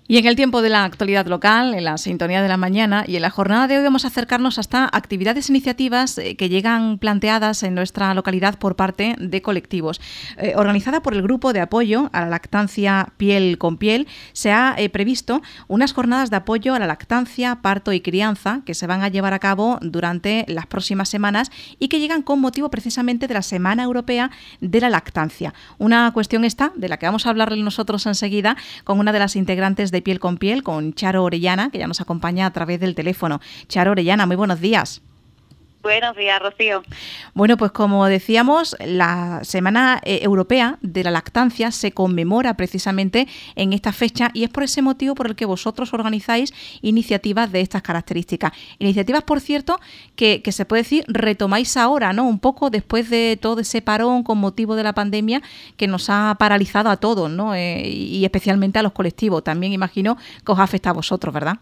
Y en el tiempo de la actualidad local, en la sintonía de la mañana y en la jornada de hoy vamos a acercarnos hasta actividades e iniciativas que llegan planteadas en nuestra localidad por parte de colectivos. Organizada por el Grupo de Apoyo a la Lactancia Piel con Piel, se ha previsto unas jornadas de apoyo a la lactancia, parto y crianza que se van a llevar a cabo durante las próximas semanas y que llegan con motivo precisamente de la Semana Europea de la Lactancia. Una cuestión esta de la que vamos a hablarle nosotros enseguida con una de las integrantes de Piel con Piel, con Charo Orellana, que ya nos acompaña a través del teléfono. Charo Orellana, muy buenos días. Buenos días, Rocío. Bueno, pues como decíamos, la Semana Europea de la Lactancia se conmemora precisamente en esta fecha y es por ese motivo por el que vosotros organizáis iniciativas de estas características. Iniciativas, por cierto, que se puede decir retomáis ahora, ¿no? Un poco después de todo ese parón con motivo de la pandemia que nos ha paralizado a todos, ¿no? Y especialmente a los colectivos. También imagino que os afecta a vosotros, ¿verdad?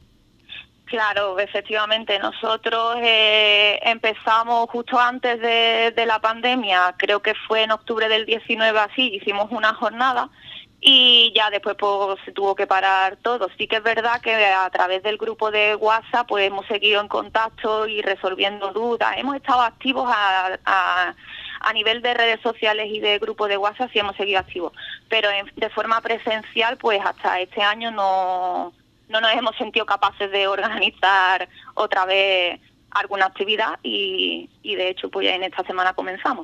Claro, efectivamente, nosotros empezamos justo antes de la pandemia, creo que fue en octubre del 19 así, hicimos una jornada y ya después pues, se tuvo que parar todo. Sí que es verdad que a través del grupo de WhatsApp pues hemos seguido en contacto y resolviendo dudas, hemos estado activos a nivel de redes sociales y de grupo de WhatsApp sí hemos seguido activos, pero de forma presencial pues hasta este año no nos hemos sentido capaces de organizar otra vez alguna actividad y de hecho pues ya en esta semana comenzamos.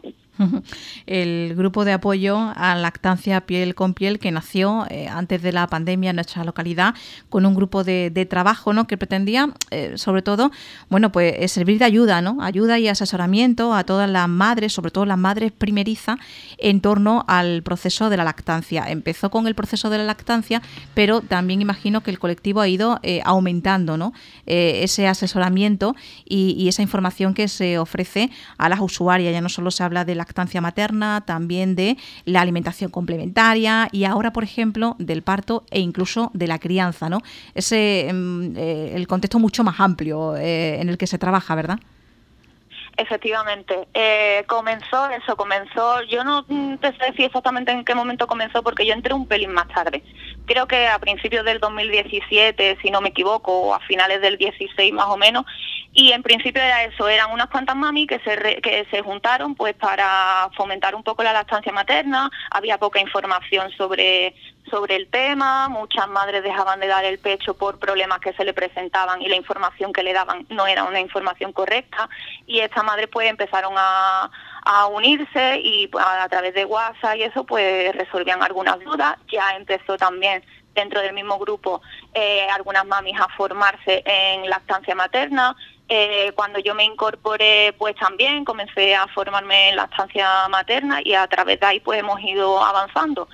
El grupo de apoyo a lactancia Piel con Piel que nació antes de la pandemia en nuestra localidad con un grupo de trabajo, ¿no? Que pretendía sobre todo, bueno, pues servir de ayuda, ¿no? Ayuda y asesoramiento a todas las madres, sobre todo las madres primerizas, en torno al proceso de la lactancia. Empezó con el proceso de la lactancia, pero también imagino que el colectivo ha ido aumentando, ¿no? Ese asesoramiento y esa información que se ofrece a las usuarias. Ya no solo se habla de lactancia materna, también de la alimentación complementaria y ahora, por ejemplo, del parto e incluso de la crianza, ¿no? Ese el contexto mucho más amplio en el que se trabaja, ¿verdad? Efectivamente, comenzó, yo no te sé decir exactamente en qué momento comenzó porque yo entré un pelín más tarde, creo que a principios del 2017, si no me equivoco, o a finales del 16 más o menos, y en principio era eso, eran unas cuantas mami que se juntaron pues para fomentar un poco la lactancia materna, había poca información sobre el tema, muchas madres dejaban de dar el pecho por problemas que se le presentaban y la información que le daban no era una información correcta y estas madres pues empezaron a unirse y pues, a través de WhatsApp y eso pues resolvían algunas dudas. Ya empezó también dentro del mismo grupo algunas mamis a formarse en lactancia materna. Cuando yo me incorporé pues también comencé a formarme en lactancia materna y a través de ahí pues hemos ido avanzando.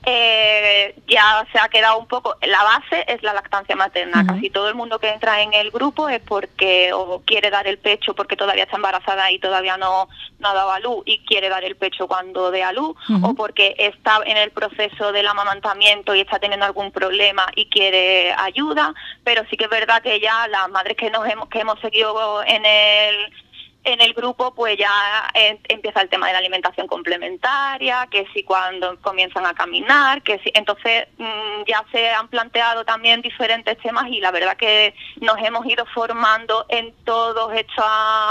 Ya se ha quedado un poco, la base es la lactancia materna. Casi todo el mundo que entra en el grupo es porque o quiere dar el pecho porque todavía está embarazada y todavía no ha dado a luz y quiere dar el pecho cuando dé a luz, o porque está en el proceso del amamantamiento y está teniendo algún problema y quiere ayuda, pero sí que es verdad que ya las madres que hemos seguido en el grupo pues ya empieza el tema de la alimentación complementaria, que si cuando comienzan a caminar, que si entonces ya se han planteado también diferentes temas y la verdad que nos hemos ido formando en todos estos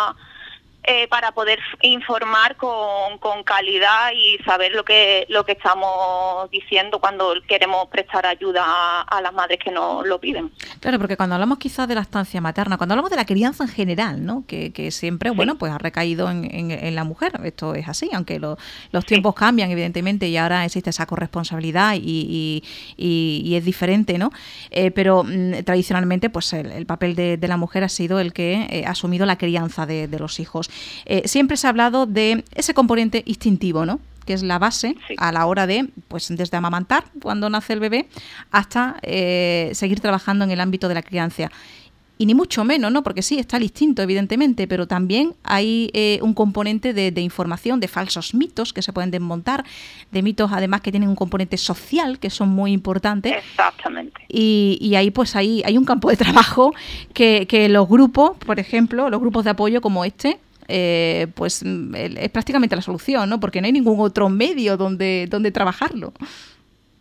para poder informar con calidad y saber lo que estamos diciendo cuando queremos prestar ayuda a las madres que nos lo piden. Claro, porque cuando hablamos quizás de lactancia materna, cuando hablamos de la crianza en general, ¿no? Que siempre, bueno, pues ha recaído en la mujer, esto es así, aunque los tiempos cambian evidentemente y ahora existe esa corresponsabilidad y es diferente, ¿no? Pero tradicionalmente pues el papel de la mujer ha sido el que ha asumido la crianza de los hijos. Siempre se ha hablado de ese componente instintivo, ¿no? Que es la base a la hora de, pues desde amamantar cuando nace el bebé hasta seguir trabajando en el ámbito de la crianza. Y ni mucho menos, ¿no? Porque sí, está el instinto, evidentemente, pero también hay un componente de información, de falsos mitos que se pueden desmontar, de mitos además que tienen un componente social, que son muy importantes. Exactamente. Y ahí pues hay un campo de trabajo que los grupos, por ejemplo, los grupos de apoyo como este, pues es prácticamente la solución, ¿no? Porque no hay ningún otro medio donde trabajarlo.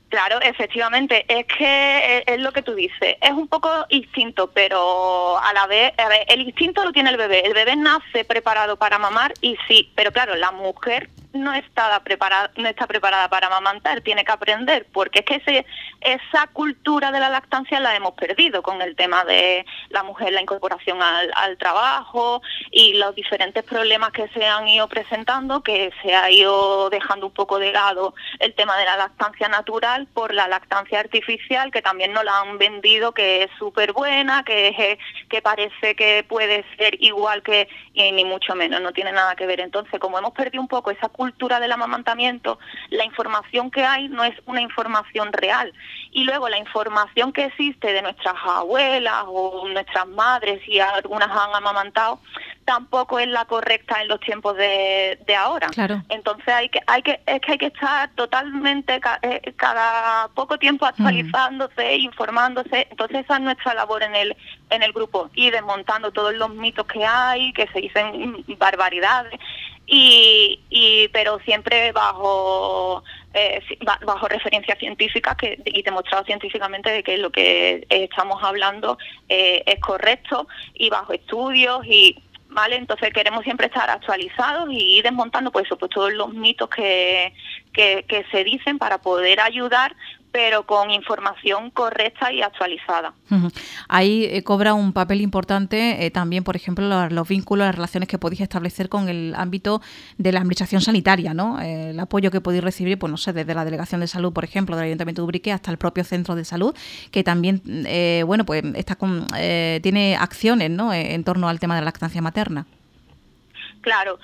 Claro, efectivamente, es que es lo que tú dices, es un poco instinto, pero a la vez, el instinto lo tiene el bebé nace preparado para mamar y sí, pero claro, la mujer no está preparada para amamantar, tiene que aprender, porque es que esa cultura de la lactancia la hemos perdido con el tema de la mujer, la incorporación al trabajo y los diferentes problemas que se han ido presentando, que se ha ido dejando un poco de lado el tema de la lactancia natural por la lactancia artificial, que también nos la han vendido, que es súper buena, que parece que puede ser igual que, y ni mucho menos, no tiene nada que ver. Entonces, como hemos perdido un poco esa cultura del amamantamiento, la información que hay no es una información real. Y luego la información que existe de nuestras abuelas o nuestras madres, y algunas han amamantado, tampoco es la correcta en los tiempos de ahora. Claro. Entonces hay que estar totalmente cada poco tiempo actualizándose, informándose. Entonces esa es nuestra labor en el grupo, ir desmontando todos los mitos que hay, que se dicen barbaridades, pero siempre bajo referencias científicas y demostrado científicamente de que lo que estamos hablando es correcto, y bajo estudios ¿vale? Entonces queremos siempre estar actualizados y ir desmontando pues todos los mitos que se dicen para poder ayudar, pero con información correcta y actualizada. Ahí cobra un papel importante también, por ejemplo, los vínculos, las relaciones que podéis establecer con el ámbito de la administración sanitaria, ¿no? El apoyo que podéis recibir, pues no sé, desde la Delegación de Salud, por ejemplo, del Ayuntamiento de Ubrique, hasta el propio Centro de Salud, que también, pues tiene acciones, ¿no?, en torno al tema de la lactancia materna. Claro,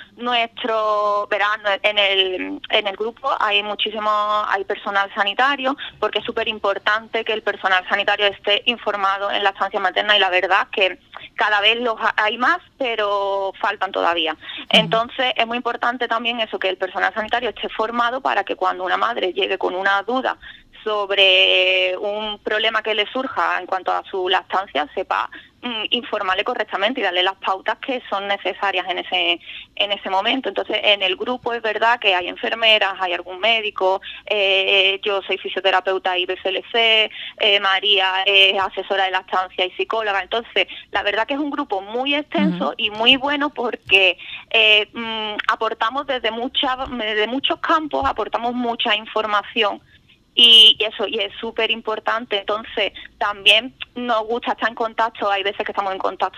en el grupo hay personal sanitario, porque es súper importante que el personal sanitario esté informado en lactancia materna, y la verdad que cada vez hay más, pero faltan todavía. Entonces es muy importante también eso, que el personal sanitario esté formado para que cuando una madre llegue con una duda sobre un problema que le surja en cuanto a su lactancia, sepa informarle correctamente y darle las pautas que son necesarias en ese momento. Entonces, en el grupo es verdad que hay enfermeras, hay algún médico, yo soy fisioterapeuta y BCLC, María es asesora de lactancia y psicóloga. Entonces, la verdad que es un grupo muy extenso y muy bueno, porque aportamos desde muchos campos, aportamos mucha información. Y es súper importante. Entonces también nos gusta estar en contacto, hay veces que estamos en contacto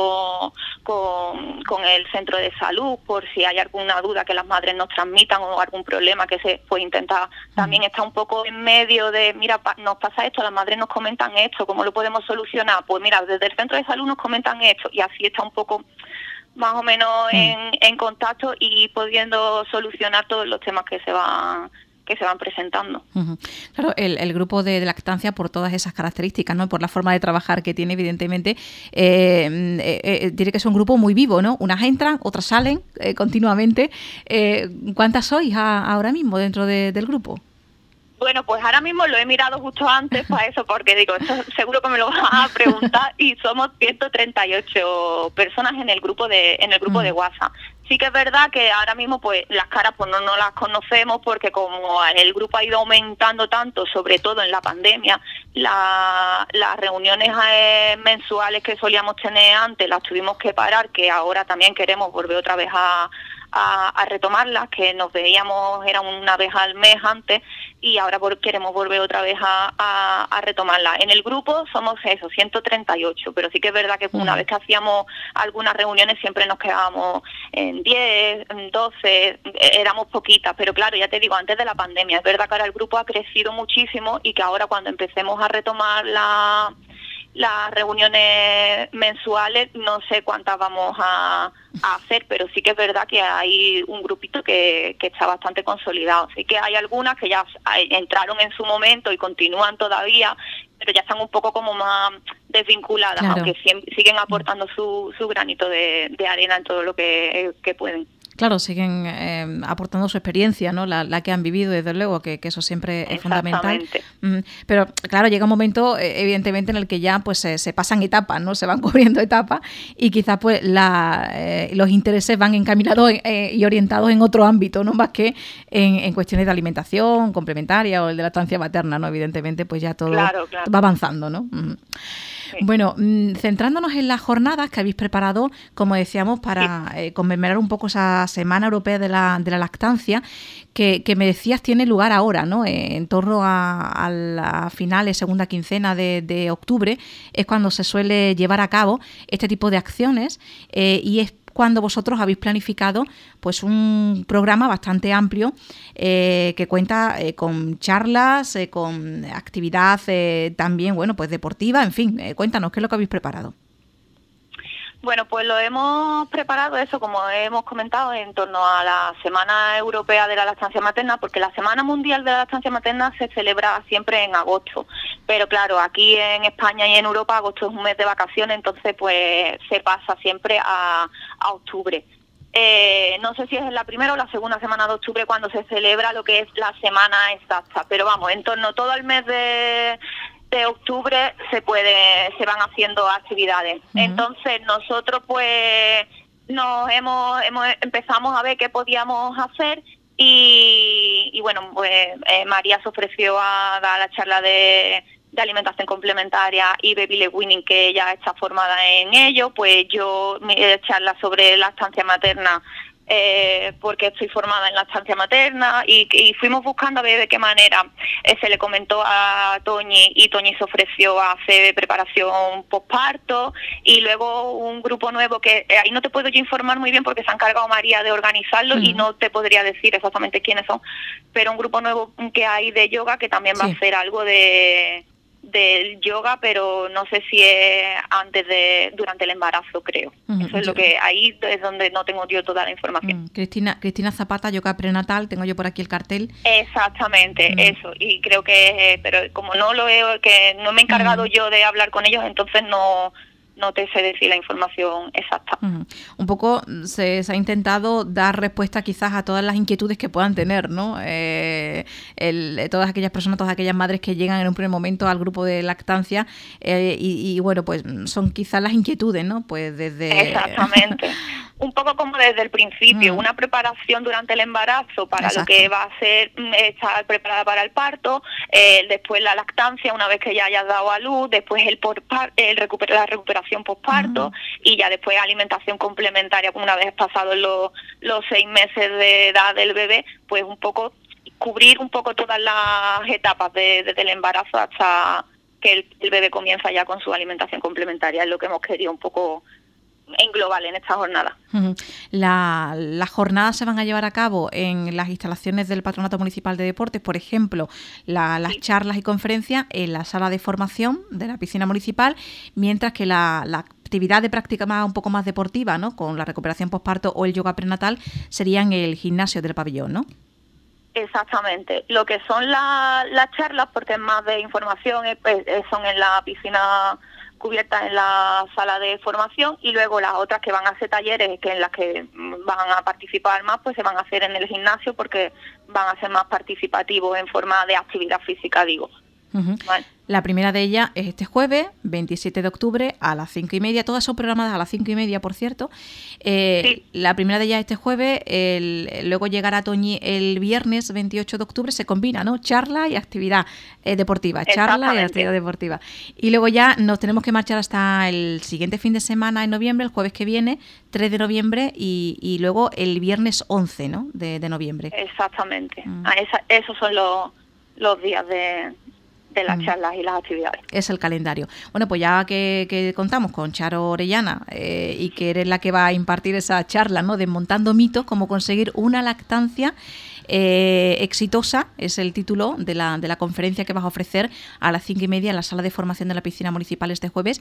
con el centro de salud por si hay alguna duda que las madres nos transmitan o algún problema que se puede intentar. También está un poco en medio de, mira, nos pasa esto, las madres nos comentan esto, ¿cómo lo podemos solucionar? Pues mira, desde el centro de salud nos comentan esto, y así está un poco más o menos en contacto y pudiendo solucionar todos los temas que se van presentando. Claro, el grupo de lactancia, por todas esas características, ¿no?, por la forma de trabajar que tiene, evidentemente, tiene que ser un grupo muy vivo, ¿no? Unas entran, otras salen continuamente. ¿Cuántas sois ahora mismo dentro del grupo? Bueno, pues ahora mismo lo he mirado justo antes para eso, porque digo, esto seguro que me lo vas a preguntar, y somos 138 personas en el grupo de WhatsApp. Sí que es verdad que ahora mismo pues las caras pues no las conocemos, porque como el grupo ha ido aumentando tanto, sobre todo en la pandemia, las reuniones mensuales que solíamos tener antes las tuvimos que parar, que ahora también queremos volver otra vez a retomarlas, que nos veíamos, era una vez al mes antes, y ahora queremos volver otra vez a retomarlas. En el grupo somos 138, pero sí que es verdad que una vez que hacíamos algunas reuniones siempre nos quedábamos en 10, en 12, éramos poquitas, pero claro, ya te digo, antes de la pandemia, es verdad que ahora el grupo ha crecido muchísimo, y que ahora cuando empecemos a retomar las reuniones mensuales, no sé cuántas vamos a hacer, pero sí que es verdad que hay un grupito que está bastante consolidado. Sí que hay algunas que ya entraron en su momento y continúan todavía, pero ya están un poco como más desvinculadas, claro, aunque siguen aportando su granito de arena en todo lo que pueden. Claro, siguen aportando su experiencia, ¿no? La que han vivido, desde luego, que eso siempre es fundamental. Pero claro, llega un momento, evidentemente, en el que ya pues se pasan etapas, ¿no? Se van cubriendo etapas y quizás pues los intereses van encaminados y orientados en otro ámbito, no más que en cuestiones de alimentación complementaria o el de la lactancia materna, ¿no? Evidentemente, pues ya todo va avanzando, ¿no? Sí. Bueno, centrándonos en las jornadas que habéis preparado, como decíamos, para conmemorar un poco esa Semana Europea de la Lactancia, que me decías tiene lugar ahora, ¿no? En torno a la finales, segunda quincena de octubre, es cuando se suele llevar a cabo este tipo de acciones y es cuando vosotros habéis planificado pues un programa bastante amplio que cuenta con charlas, con actividad también, bueno, pues deportiva, en fin, cuéntanos, ¿qué es lo que habéis preparado? Bueno, pues lo hemos preparado eso, como hemos comentado, en torno a la Semana Europea de la Lactancia Materna, porque la Semana Mundial de la Lactancia Materna se celebra siempre en agosto. Pero claro, aquí en España y en Europa agosto es un mes de vacaciones, entonces pues se pasa siempre a octubre. No sé si es en la primera o la segunda semana de octubre cuando se celebra lo que es la semana exacta, pero vamos, en torno a todo el mes de octubre se van haciendo actividades. Entonces nosotros pues empezamos a ver qué podíamos hacer y bueno, pues María se ofreció a dar la charla de alimentación complementaria y baby led weaning, que ella está formada en ello. Pues yo mi charla sobre lactancia materna, porque estoy formada en lactancia materna y fuimos buscando a ver de qué manera se le comentó a Toñi y Toñi se ofreció a hacer preparación posparto y luego un grupo nuevo que ahí no te puedo yo informar muy bien porque se ha encargado María de organizarlo y no te podría decir exactamente quiénes son, pero un grupo nuevo que hay de yoga que también va a hacer algo del yoga, pero no sé si es durante el embarazo, creo. Eso es lo que ahí es donde no tengo yo toda la información. Cristina Zapata, yoga prenatal, tengo yo por aquí el cartel. Exactamente, eso, y creo que pero como no lo he, que no me he encargado yo de hablar con ellos, entonces no te sé decir la información exacta. Un poco se ha intentado dar respuesta quizás a todas las inquietudes que puedan tener, ¿no? Todas aquellas personas, todas aquellas madres que llegan en un primer momento al grupo de lactancia y bueno, pues son quizás las inquietudes, ¿no? Pues desde... Exactamente. Un poco como desde el principio, una preparación durante el embarazo para lo que va a ser estar preparada para el parto, después la lactancia una vez que ya hayas dado a luz, después la recuperación posparto y ya después alimentación complementaria una vez pasados los 6 meses de edad del bebé, pues un poco cubrir un poco todas las etapas desde el embarazo hasta que el bebé comienza ya con su alimentación complementaria, es lo que hemos querido un poco englobar en esta jornada. Las jornadas se van a llevar a cabo en las instalaciones del Patronato Municipal de Deportes, por ejemplo, las charlas y conferencias en la sala de formación de la piscina municipal, mientras que la actividad de práctica un poco más deportiva, ¿no? Con la recuperación posparto o el yoga prenatal, sería en el gimnasio del pabellón, ¿no? Exactamente. Lo que son las charlas, porque es más de información, son en la piscina cubiertas en la sala de formación y luego las otras que van a hacer talleres que en las que van a participar más pues se van a hacer en el gimnasio porque van a ser más participativos en forma de actividad física, digo. Vale. La primera de ellas es este jueves, 27 de octubre, a las 5:30. Todas son programadas a las 5:30, por cierto. La primera de ellas este jueves, luego llegará Toñi el viernes 28 de octubre. Se combina, ¿no? Charla y actividad deportiva. Charla y actividad deportiva. Y luego ya nos tenemos que marchar hasta el siguiente fin de semana en noviembre, el jueves que viene, 3 de noviembre, y luego el viernes 11, ¿no? de noviembre. Exactamente. Esos son los días de las charlas y las actividades. Es el calendario. Bueno, pues ya que contamos con Charo Orellana y que eres la que va a impartir esa charla, ¿no? Desmontando mitos, cómo conseguir una lactancia exitosa, es el título de la conferencia que vas a ofrecer a las 5:30 en la sala de formación de la piscina municipal este jueves.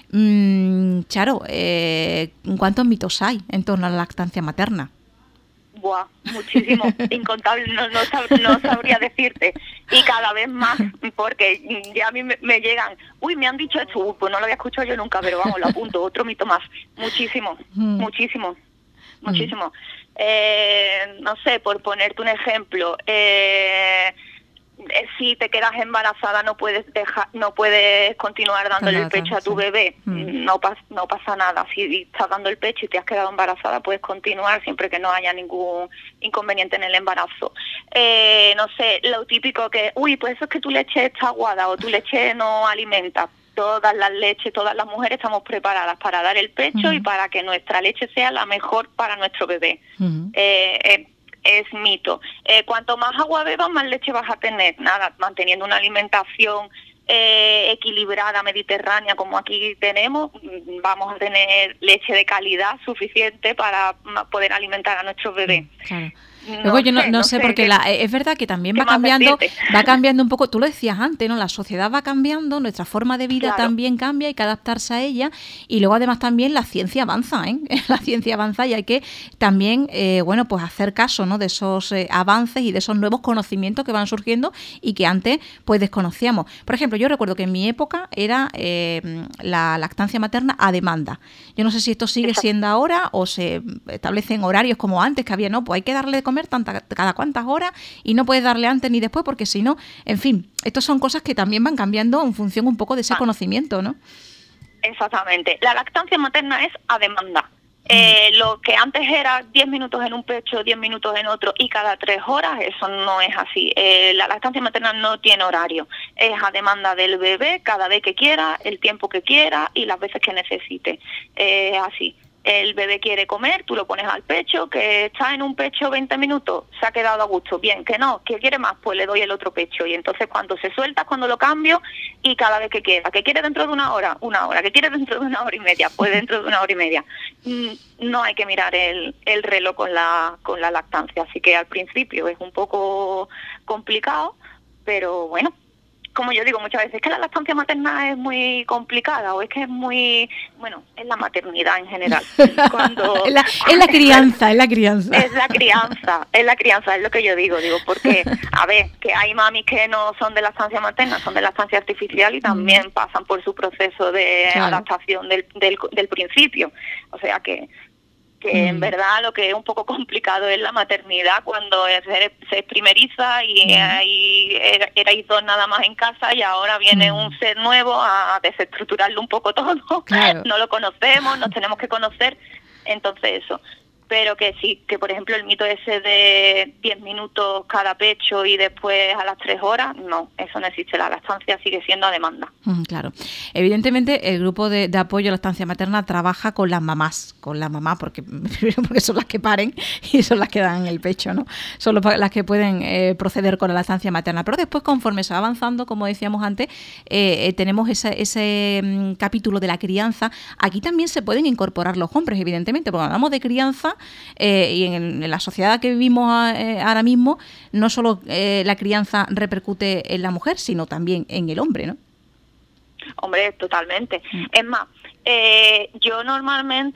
Charo, ¿cuántos mitos hay en torno a la lactancia materna? Buah, muchísimo, incontable, no sabría decirte. Y cada vez más, porque ya a mí me llegan, me han dicho esto, pues no lo había escuchado yo nunca, pero vamos, lo apunto, otro mito más. Muchísimo. no sé, por ponerte un ejemplo, si te quedas embarazada no puedes continuar dándole el pecho a tu bebé, no pasa nada. Si estás dando el pecho y te has quedado embarazada, puedes continuar siempre que no haya ningún inconveniente en el embarazo. No sé, lo típico que, pues eso es que tu leche está aguada o tu leche no alimenta. Todas las leches, todas las mujeres estamos preparadas para dar el pecho y para que nuestra leche sea la mejor para nuestro bebé. Es mito. Cuanto más agua bebas, más leche vas a tener. Nada, manteniendo una alimentación equilibrada, mediterránea, como aquí tenemos, vamos a tener leche de calidad suficiente para poder alimentar a nuestros bebés. Claro. Luego yo no sé porque es verdad que también va cambiando un poco, tú lo decías antes, ¿no? La sociedad va cambiando, nuestra forma de vida también cambia, hay que adaptarse a ella, y luego además también la ciencia avanza, la ciencia avanza y hay que también, pues hacer caso, ¿no? De esos avances y de esos nuevos conocimientos que van surgiendo y que antes pues desconocíamos. Por ejemplo, yo recuerdo que en mi época era la lactancia materna a demanda. Yo no sé si esto sigue siendo ahora o se establecen horarios como antes, que había, no, pues hay que darle de comer cada cuantas horas y no puedes darle antes ni después porque si no, en fin, estas son cosas que también van cambiando en función un poco de ese conocimiento, ¿no? Exactamente. La lactancia materna es a demanda. Lo que antes era 10 minutos en un pecho, 10 minutos en otro y cada 3 horas, eso no es así. La lactancia materna no tiene horario. Es a demanda del bebé cada vez que quiera, el tiempo que quiera y las veces que necesite. Así. El bebé quiere comer, tú lo pones al pecho, que está en un pecho 20 minutos, se ha quedado a gusto, bien, que no, que quiere más, pues le doy el otro pecho, y entonces cuando se suelta, cuando lo cambio, y cada vez que quiere dentro de una hora, que quiere dentro de una hora y media, pues dentro de una hora y media. No hay que mirar el reloj con la lactancia, así que al principio es un poco complicado, pero bueno, como yo digo muchas veces, es que la lactancia materna es muy complicada o es que es muy, es la maternidad en general. Es la crianza. Es la crianza, es lo que yo digo, porque, a ver, que hay mamis que no son de lactancia materna, son de lactancia artificial y también pasan por su proceso de adaptación del principio. O sea que en verdad lo que es un poco complicado es la maternidad cuando se primeriza y erais 2 nada más en casa y ahora viene un ser nuevo a desestructurarlo un poco todo. Claro. No lo conocemos, nos tenemos que conocer, entonces eso. Pero que sí, que por ejemplo el mito ese de 10 minutos cada pecho y después a las 3 horas, no, eso no existe. La lactancia sigue siendo a demanda. Claro. Evidentemente el grupo de apoyo a la lactancia materna trabaja con las mamás, porque son las que paren y son las que dan el pecho, ¿no? Son las que pueden proceder con la lactancia materna. Pero después, conforme se va avanzando, como decíamos antes, tenemos ese capítulo de la crianza. Aquí también se pueden incorporar los hombres, evidentemente, porque hablamos de crianza. Y en la sociedad que vivimos ahora mismo, no solo la crianza repercute en la mujer, sino también en el hombre, ¿no? Hombre, totalmente. Es más, yo normalmente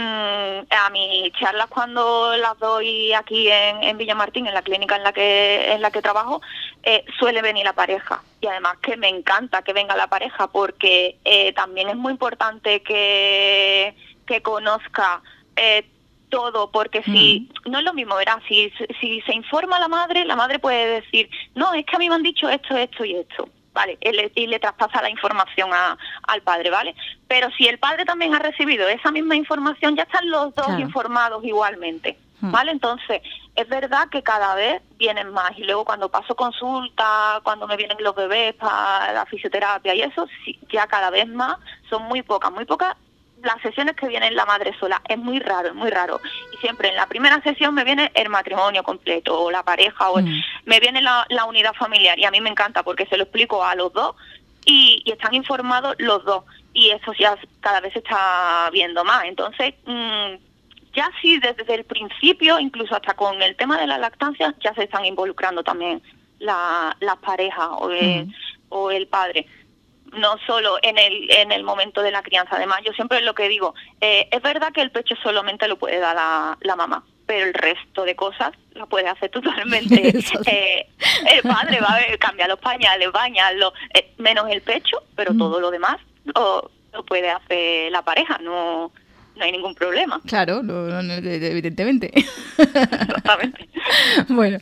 a mis charlas cuando las doy aquí en Villamartín, en la clínica en la que trabajo, suele venir la pareja. Y además que me encanta que venga la pareja porque también es muy importante que conozca todo, porque si no es lo mismo, verás, si se informa a la madre puede decir, no, es que a mí me han dicho esto y esto, vale, y le traspasa la información al padre, vale, pero si el padre también ha recibido esa misma información, ya están los dos informados igualmente, vale, entonces es verdad que cada vez vienen más y luego cuando paso consulta, cuando me vienen los bebés para la fisioterapia y eso, sí, ya cada vez más, son muy pocas las sesiones que viene la madre sola. Es muy raro. Y siempre en la primera sesión me viene el matrimonio completo, o la pareja, o me viene la unidad familiar. Y a mí me encanta porque se lo explico a los dos y están informados los dos. Y eso ya cada vez se está viendo más. Entonces, ya sí, desde el principio, incluso hasta con el tema de la lactancia, ya se están involucrando también las parejas o el padre. No solo en el momento de la crianza. Además, yo siempre lo que digo, es verdad que el pecho solamente lo puede dar la mamá, pero el resto de cosas lo puede hacer totalmente el padre. Va a ver, cambia los pañales, bañarlo, menos el pecho, pero todo lo demás lo puede hacer la pareja. No no hay ningún problema. Claro, evidentemente. Exactamente. Bueno,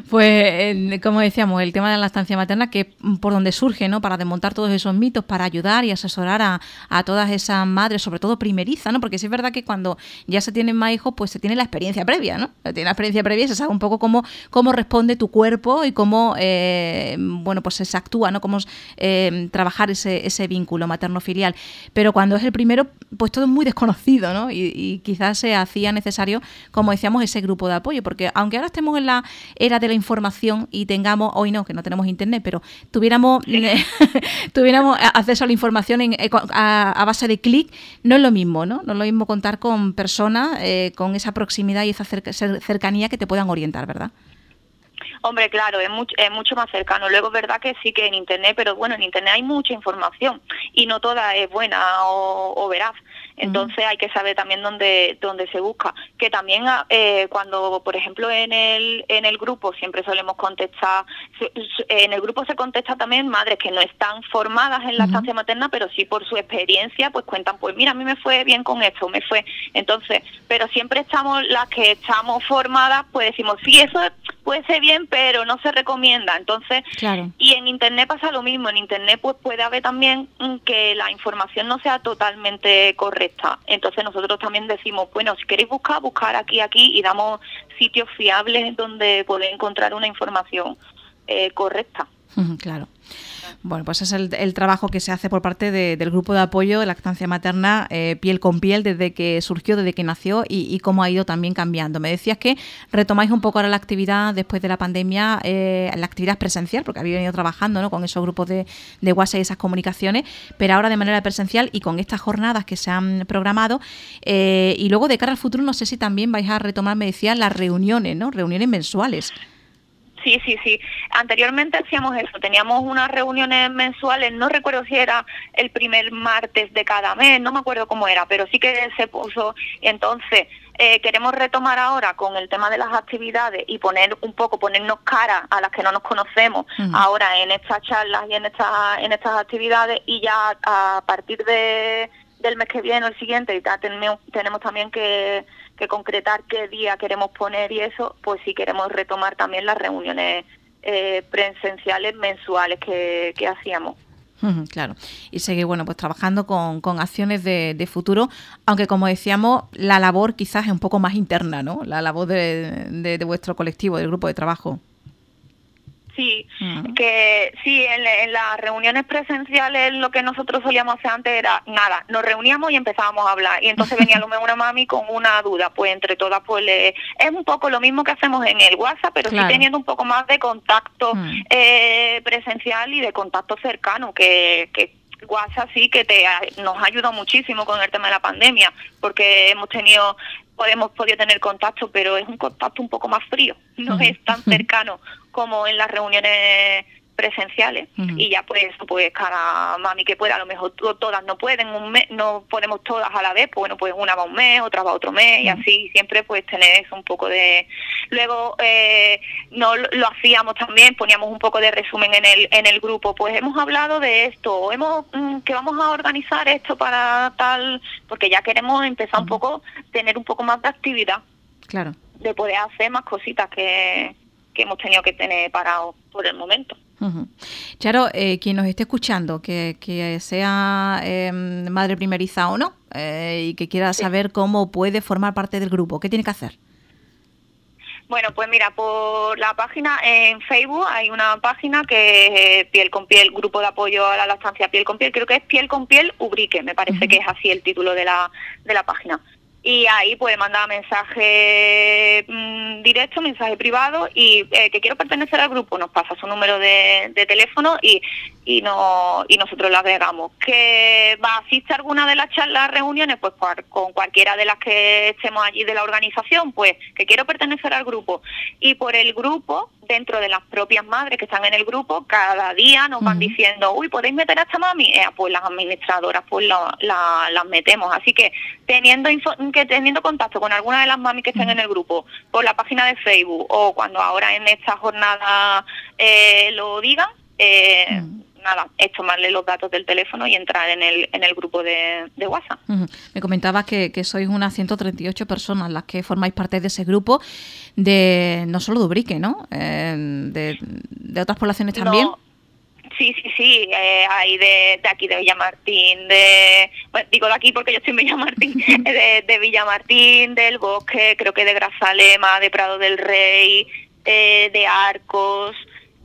pues como decíamos, el tema de la lactancia materna, que por donde surge, ¿no? Para desmontar todos esos mitos, para ayudar y asesorar a todas esas madres, sobre todo primerizas, ¿no? Porque sí es verdad que cuando ya se tienen más hijos, pues se tiene la experiencia previa, ¿no? Se tiene la experiencia previa y se sabe un poco cómo responde tu cuerpo y cómo, pues se actúa, ¿no? Cómo trabajar ese vínculo materno-filial. Pero cuando es el primero, pues todo es muy desconocido, ¿no? Y quizás se hacía necesario, como decíamos, ese grupo de apoyo, porque aunque ahora estemos en la era de la información y tengamos, hoy no, que no tenemos internet, pero tuviéramos acceso a la información a base de clic, no es lo mismo, ¿no? No es lo mismo contar con personas con esa proximidad y esa cercanía que te puedan orientar, ¿verdad? Hombre, claro, es mucho más cercano. Luego es verdad que sí que en Internet, pero bueno, en Internet hay mucha información y no toda es buena o veraz. Entonces hay que saber también dónde se busca. Que también cuando, por ejemplo, en el grupo siempre solemos contestar, en el grupo se contesta también madres que no están formadas en lactancia materna, pero sí por su experiencia, pues cuentan, pues mira, a mí me fue bien con esto, entonces, pero siempre estamos, las que estamos formadas, pues decimos, sí, eso puede ser bien, pero no se recomienda. Entonces, claro. Y en Internet pasa lo mismo. En Internet pues puede haber también que la información no sea totalmente correcta. Entonces nosotros también decimos, bueno, si queréis buscar aquí y damos sitios fiables donde podéis encontrar una información correcta. Claro. Bueno, pues es el trabajo que se hace por parte del grupo de apoyo de lactancia materna Piel con Piel desde que surgió, desde que nació y cómo ha ido también cambiando. Me decías que retomáis un poco ahora la actividad después de la pandemia, la actividad presencial, porque habéis venido trabajando, ¿no? Con esos grupos de WhatsApp y esas comunicaciones, pero ahora de manera presencial y con estas jornadas que se han programado. Y luego de cara al futuro, no sé si también vais a retomar, me decías, las reuniones, ¿no? Reuniones mensuales. Sí. Anteriormente hacíamos eso, teníamos unas reuniones mensuales, no recuerdo si era el primer martes de cada mes, no me acuerdo cómo era, pero sí que se puso. Entonces, queremos retomar ahora con el tema de las actividades y ponernos cara a las que no nos conocemos ahora en estas charlas y en estas actividades, y ya a partir del mes que viene o el siguiente, ya tenemos también que concretar qué día queremos poner y eso, pues sí queremos retomar también las reuniones presenciales mensuales que hacíamos. Claro, y seguir pues trabajando con acciones de futuro, aunque como decíamos, la labor quizás es un poco más interna, ¿no? La labor de vuestro colectivo, del grupo de trabajo. Sí, que sí, en las reuniones presenciales lo que nosotros solíamos hacer antes era nada, nos reuníamos y empezábamos a hablar, y entonces venía lo mejor una mami con una duda, pues entre todas pues es un poco lo mismo que hacemos en el WhatsApp, pero claro, sí teniendo un poco más de contacto presencial y de contacto cercano, que WhatsApp sí que nos ha ayudado muchísimo con el tema de la pandemia, porque hemos podido tener contacto, pero es un contacto un poco más frío, no es tan cercano como en las reuniones presenciales. Y ya pues cada mami que pueda, a lo mejor todas no pueden, no podemos todas a la vez, pues bueno, pues una va un mes, otra va otro mes, y así siempre pues tener eso un poco de... Luego no lo hacíamos también, poníamos un poco de resumen en el grupo, pues hemos hablado de esto, que vamos a organizar esto para tal, porque ya queremos empezar un poco, tener un poco más de actividad. Claro. De poder hacer más cositas que hemos tenido que tener parados por el momento. Charo, quien nos esté escuchando, que sea madre primeriza o no, y que quiera saber cómo puede formar parte del grupo, ¿qué tiene que hacer? Bueno, pues mira, por la página en Facebook hay una página que es Piel con Piel, Grupo de Apoyo a la Lactancia Piel con Piel, creo que es Piel con Piel Ubrique, me parece que es así el título de la página. Y ahí puede mandar mensaje directo, mensaje privado, y que quiero pertenecer al grupo, nos pasa su número de teléfono y nosotros la agregamos. Que va a asistir a alguna de las charlas, reuniones, pues con cualquiera de las que estemos allí de la organización, pues que quiero pertenecer al grupo. Y por el grupo, dentro de las propias madres que están en el grupo, cada día nos van diciendo, uy, ¿podéis meter a esta mami? Pues las administradoras pues las metemos. Así que teniendo contacto con alguna de las mami que estén en el grupo, por la página de Facebook, o cuando ahora en esta jornada lo digan, nada, es tomarle los datos del teléfono y entrar en el grupo de WhatsApp. Me comentabas que sois unas 138 personas las que formáis parte de ese grupo, de no solo de Ubrique, ¿no? De otras poblaciones también. No. Sí, hay de aquí de Villamartín, bueno, digo de aquí porque yo estoy en Villamartín, de Villamartín, del Bosque, creo que de Grazalema, de Prado del Rey, de Arcos,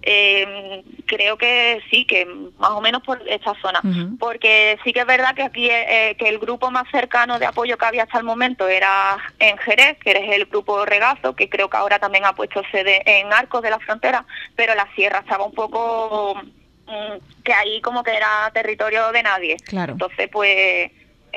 creo que sí, que más o menos por esta zona, porque sí que es verdad que aquí que el grupo más cercano de apoyo que había hasta el momento era en Jerez, que es el grupo Regazo, que creo que ahora también ha puesto sede en Arcos de la Frontera, pero la sierra estaba un poco que ahí como que era territorio de nadie. Claro. Entonces, pues,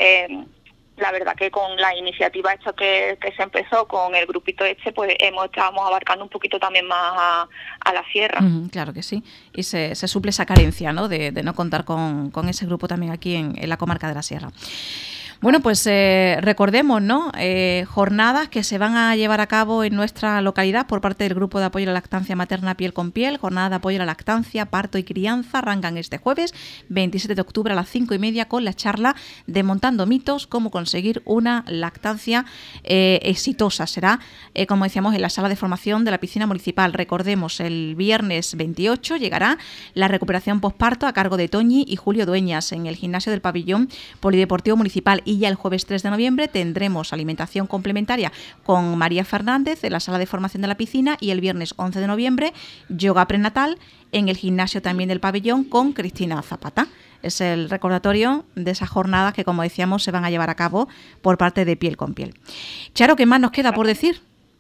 la verdad que con la iniciativa esta que se empezó con el grupito pues estábamos abarcando un poquito también más a la sierra. Claro que sí. Y se suple esa carencia, ¿no? De no contar con ese grupo también aquí en la comarca de la sierra. Bueno, pues recordemos, ¿no? Jornadas que se van a llevar a cabo en nuestra localidad por parte del Grupo de Apoyo a la Lactancia Materna Piel con Piel. Jornada de apoyo a la lactancia, parto y crianza arrancan este jueves, 27 de octubre a las 5:30 con la charla Desmontando mitos, cómo conseguir una lactancia exitosa. Será, como decíamos, en la sala de formación de la piscina municipal. Recordemos, el viernes 28 llegará la recuperación posparto a cargo de Toñi y Julio Dueñas en el gimnasio del pabellón polideportivo municipal. Y ya el jueves 3 de noviembre tendremos alimentación complementaria con María Fernández en la sala de formación de la piscina, y el viernes 11 de noviembre yoga prenatal en el gimnasio también del pabellón con Cristina Zapata. Es el recordatorio de esas jornadas que, como decíamos, se van a llevar a cabo por parte de Piel con Piel. Charo, ¿qué más nos queda por decir?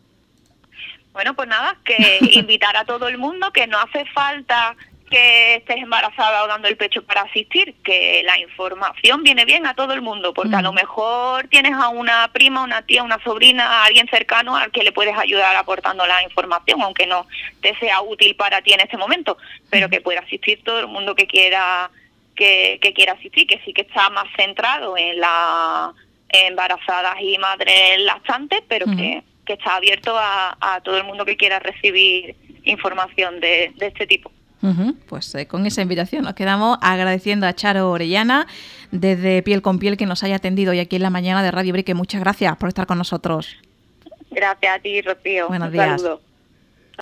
Bueno, pues nada, que invitar a todo el mundo, que no hace falta que estés embarazada o dando el pecho para asistir, que la información viene bien a todo el mundo, porque a lo mejor tienes a una prima, una tía, una sobrina, a alguien cercano al que le puedes ayudar aportando la información, aunque no te sea útil para ti en este momento, pero que pueda asistir todo el mundo que quiera asistir, que sí que está más centrado en las embarazadas y madres lactantes, pero que está abierto a todo el mundo que quiera recibir información de este tipo. Pues con esa invitación nos quedamos agradeciendo a Charo Orellana desde Piel con Piel que nos haya atendido hoy aquí en la mañana de Radio Ubrique. Muchas gracias por estar con nosotros. Gracias a ti, Rocío. Buenos días. Saludo.